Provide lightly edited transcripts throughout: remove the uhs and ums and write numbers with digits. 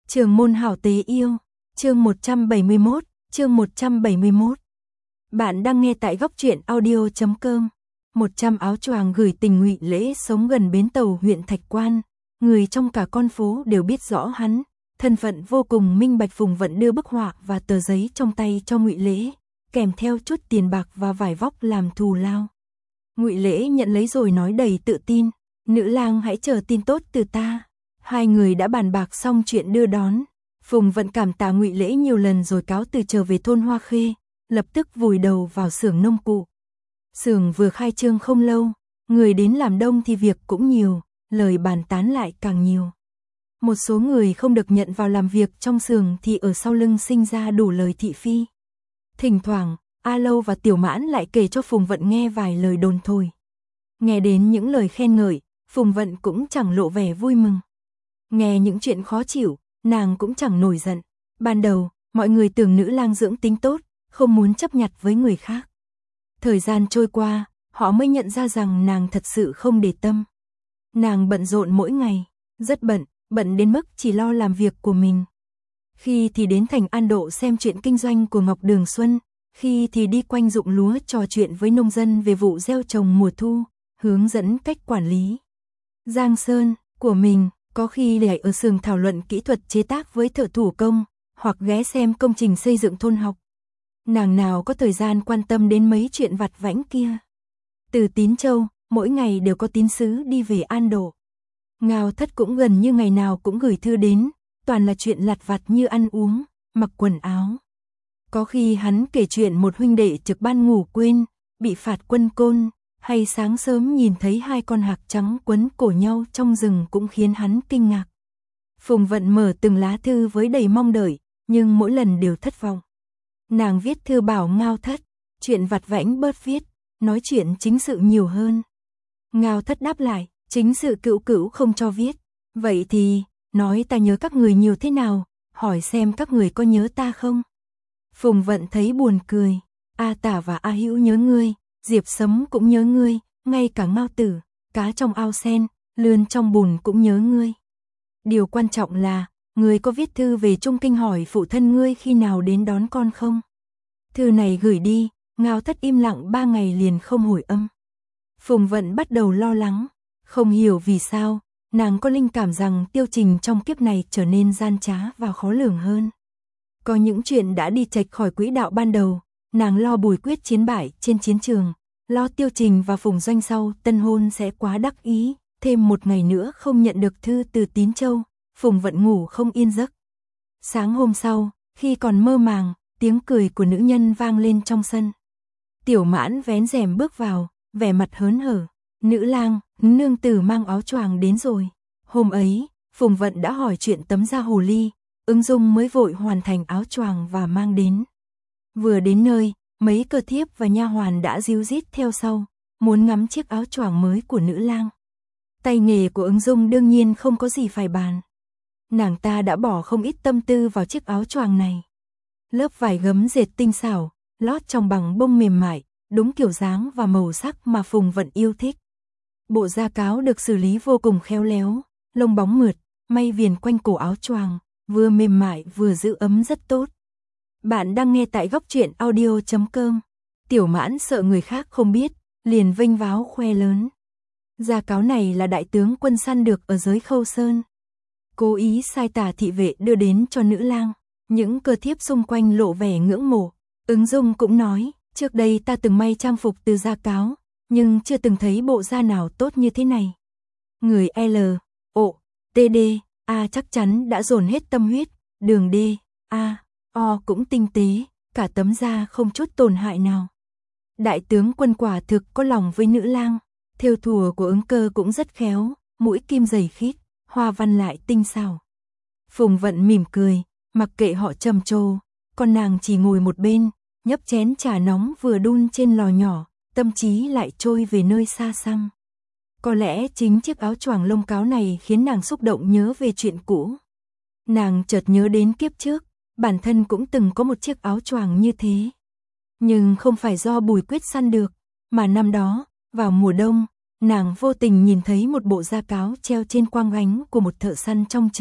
Trường môn hảo tế yêu, chương 171, chương 171. Bạn đang nghe tại góc truyện audio.com. 100 áo choàng gửi tình Ngụy Lễ sống gần bến tàu huyện Thạch Quan, người trong cả con phố đều biết rõ hắn, thân phận vô cùng minh bạch. Phùng Vận đưa bức họa và tờ giấy trong tay cho Ngụy Lễ, kèm theo chút tiền bạc và vải vóc làm thù lao. Ngụy Lễ nhận lấy rồi nói đầy tự tin, nữ lang hãy chờ tin tốt từ ta. Hai người đã bàn bạc xong chuyện đưa đón. Phùng Vận cảm tạ Ngụy Lễ nhiều lần rồi cáo từ trở về thôn Hoa Khê, lập tức vùi đầu vào xưởng nông cụ. Xưởng vừa khai trương không lâu, người đến làm đông thì việc cũng nhiều, lời bàn tán lại càng nhiều. Một số người không được nhận vào làm việc trong xưởng thì ở sau lưng sinh ra đủ lời thị phi. Thỉnh thoảng, A Lâu và Tiểu Mãn lại kể cho Phùng Vận nghe vài lời đồn thổi. Nghe đến những lời khen ngợi, Phùng Vận cũng chẳng lộ vẻ vui mừng. Nghe những chuyện khó chịu, nàng cũng chẳng nổi giận. Ban đầu, mọi người tưởng nữ lang dưỡng tính tốt, không muốn chấp nhặt với người khác. Thời gian trôi qua, họ mới nhận ra rằng nàng thật sự không để tâm. Nàng bận rộn mỗi ngày, rất bận, bận đến mức chỉ lo làm việc của mình. Khi thì đến thành An Độ xem chuyện kinh doanh của Ngọc Đường Xuân, khi thì đi quanh ruộng lúa trò chuyện với nông dân về vụ gieo trồng mùa thu, hướng dẫn cách quản lý giang sơn của mình. Có khi lại ở xưởng thảo luận kỹ thuật chế tác với thợ thủ công, hoặc ghé xem công trình xây dựng thôn học. Nàng nào có thời gian quan tâm đến mấy chuyện vặt vãnh kia. Từ Tín Châu, mỗi ngày đều có tín sứ đi về An Độ. Ngao Thất cũng gần như ngày nào cũng gửi thư đến, toàn là chuyện lặt vặt như ăn uống, mặc quần áo. Có khi hắn kể chuyện một huynh đệ trực ban ngủ quên, bị phạt quân côn, hay sáng sớm nhìn thấy hai con hạc trắng quấn cổ nhau trong rừng cũng khiến hắn kinh ngạc. Phùng Vận mở từng lá thư với đầy mong đợi, nhưng mỗi lần đều thất vọng. Nàng viết thư bảo Ngao Thất, chuyện vặt vãnh bớt viết, nói chuyện chính sự nhiều hơn. Ngao Thất đáp lại, chính sự cữu cữu không cho viết. Vậy thì, nói ta nhớ các người nhiều thế nào, hỏi xem các người có nhớ ta không? Phùng Vận thấy buồn cười, A Tả và A Hữu nhớ ngươi, Diệp Sấm cũng nhớ ngươi, ngay cả Ngao Tử, cá trong ao sen, lươn trong bùn cũng nhớ ngươi. Điều quan trọng là, ngươi có viết thư về Trung Kinh hỏi phụ thân ngươi khi nào đến đón con không? Thư này gửi đi, Ngao Thất im lặng 3 ngày liền không hồi âm. Phùng Vận bắt đầu lo lắng, không hiểu vì sao, nàng có linh cảm rằng Tiêu Trình trong kiếp này trở nên gian trá và khó lường hơn. Có những chuyện đã đi chệch khỏi quỹ đạo ban đầu, nàng lo Bùi Quyết chiến bại trên chiến trường, lo Tiêu Trình và Phùng Doanh sau tân hôn sẽ quá đắc ý, thêm một ngày nữa không nhận được thư từ Tín Châu, Phùng Vận ngủ không yên giấc. Sáng hôm sau, khi còn mơ màng, tiếng cười của nữ nhân vang lên trong sân. Tiểu Mãn vén rèm bước vào, vẻ mặt hớn hở, nữ lang, nương tử mang áo choàng đến rồi. Hôm ấy, Phùng Vận đã hỏi chuyện tấm da hồ ly, Ứng Dung mới vội hoàn thành áo choàng và mang đến. Vừa đến nơi, mấy cơ thiếp và nha hoàn đã ríu rít theo sau, muốn ngắm chiếc áo choàng mới của nữ lang. Tay nghề của Ứng Dung đương nhiên không có gì phải bàn. Nàng ta đã bỏ không ít tâm tư vào chiếc áo choàng này. Lớp vải gấm dệt tinh xảo, lót trong bằng bông mềm mại, đúng kiểu dáng và màu sắc mà Phùng Vận yêu thích. Bộ da cáo được xử lý vô cùng khéo léo, lông bóng mượt, may viền quanh cổ áo choàng, vừa mềm mại vừa giữ ấm rất tốt. Bạn đang nghe tại góc truyện audio.com. Tiểu Mãn sợ người khác không biết, liền vênh váo khoe lớn. Da cáo này là đại tướng quân săn được ở giới Khâu Sơn. Cố ý sai tả thị vệ đưa đến cho nữ lang. Những cơ thiếp xung quanh lộ vẻ ngưỡng mộ. Ứng Dung cũng nói, trước đây ta từng may trang phục từ da cáo, nhưng chưa từng thấy bộ da nào tốt như thế này. Người L, O, T, D, A chắc chắn đã dồn hết tâm huyết, đường D, A, O cũng tinh tế, cả tấm da không chút tổn hại nào. Đại tướng quân quả thực có lòng với nữ lang, thêu thùa của Ứng Cơ cũng rất khéo, mũi kim dày khít, hoa văn lại tinh xảo. Phùng Vận mỉm cười, mặc kệ họ trầm trồ, còn nàng chỉ ngồi một bên, nhấp chén trà nóng vừa đun trên lò nhỏ, tâm trí lại trôi về nơi xa xăm. Có lẽ chính chiếc áo choàng lông cáo này khiến nàng xúc động nhớ về chuyện cũ. Nàng chợt nhớ đến kiếp trước, bản thân cũng từng có một chiếc áo choàng như thế. Nhưng không phải do Bùi Quyết săn được, mà năm đó, vào mùa đông, nàng vô tình nhìn thấy một bộ da cáo treo trên quang gánh của một thợ săn trong chợ,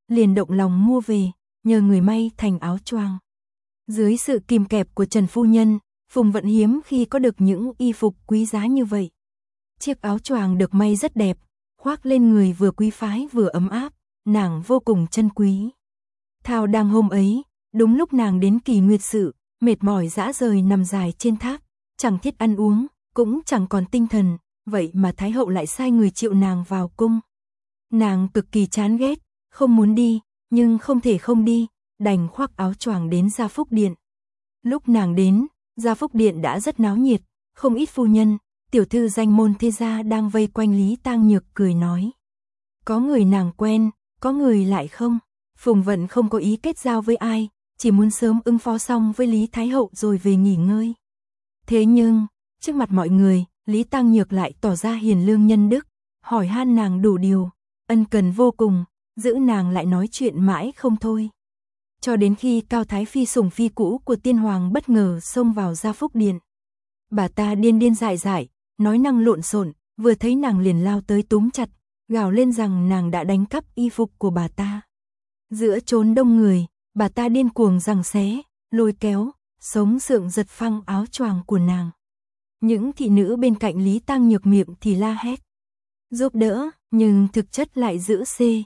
liền động lòng mua về, nhờ người may thành áo choàng. Dưới sự kìm kẹp của Trần phu nhân, Phùng Vận hiếm khi có được những y phục quý giá như vậy. Chiếc áo choàng được may rất đẹp, khoác lên người vừa quý phái vừa ấm áp, nàng vô cùng trân quý. Thao đang hôm ấy, đúng lúc nàng đến kỳ nguyệt sự, mệt mỏi rã rời nằm dài trên tháp, chẳng thiết ăn uống, cũng chẳng còn tinh thần, vậy mà Thái hậu lại sai người triệu nàng vào cung. Nàng cực kỳ chán ghét, không muốn đi, nhưng không thể không đi, đành khoác áo choàng đến Gia Phúc Điện. Lúc nàng đến, Gia Phúc Điện đã rất náo nhiệt, không ít phu nhân, tiểu thư danh môn thế gia đang vây quanh Lý Tang Nhược cười nói. Có người nàng quen, có người lại không. Phùng Vận không có ý kết giao với ai, chỉ muốn sớm ứng phó xong với Lý Thái hậu rồi về nghỉ ngơi. Thế nhưng, trước mặt mọi người, Lý Tang Nhược lại tỏ ra hiền lương nhân đức, hỏi han nàng đủ điều, ân cần vô cùng, giữ nàng lại nói chuyện mãi không thôi. Cho đến khi Cao Thái Phi sủng phi cũ của tiên hoàng bất ngờ xông vào Gia Phúc Điện. Bà ta điên điên dại dại, nói năng lộn xộn, vừa thấy nàng liền lao tới túm chặt, gào lên rằng nàng đã đánh cắp y phục của bà ta. Giữa chốn đông người, bà ta điên cuồng giằng xé, lôi kéo, sống sượng giật phăng áo choàng của nàng. Những thị nữ bên cạnh Lý Tang Nhược miệng thì la hét, giúp đỡ, nhưng thực chất lại giữ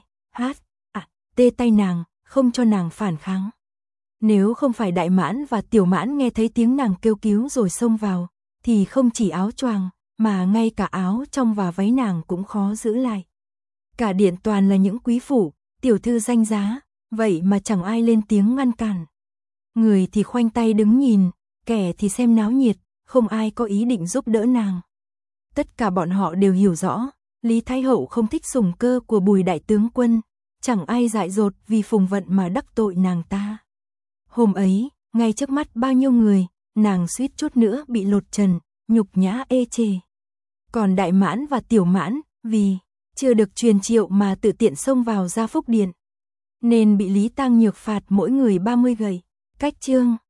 tê tay nàng, không cho nàng phản kháng. Nếu không phải Đại Mãn và Tiểu Mãn nghe thấy tiếng nàng kêu cứu rồi xông vào, thì không chỉ áo choàng, mà ngay cả áo trong và váy nàng cũng khó giữ lại. Cả điện toàn là những quý phủ, tiểu thư danh giá, vậy mà chẳng ai lên tiếng ngăn cản. Người thì khoanh tay đứng nhìn, kẻ thì xem náo nhiệt, không ai có ý định giúp đỡ nàng. Tất cả bọn họ đều hiểu rõ, Lý Thái hậu không thích sủng cơ của Bùi đại tướng quân, chẳng ai dại dột vì Phùng Vận mà đắc tội nàng ta. Hôm ấy, ngay trước mắt bao nhiêu người, nàng suýt chút nữa bị lột trần, nhục nhã ê chề. Còn Đại Mãn và Tiểu Mãn, vì chưa được truyền triệu mà tự tiện xông vào Gia Phúc Điện, nên bị Lý Tang Nhược phạt mỗi người 30 gậy. Cách chương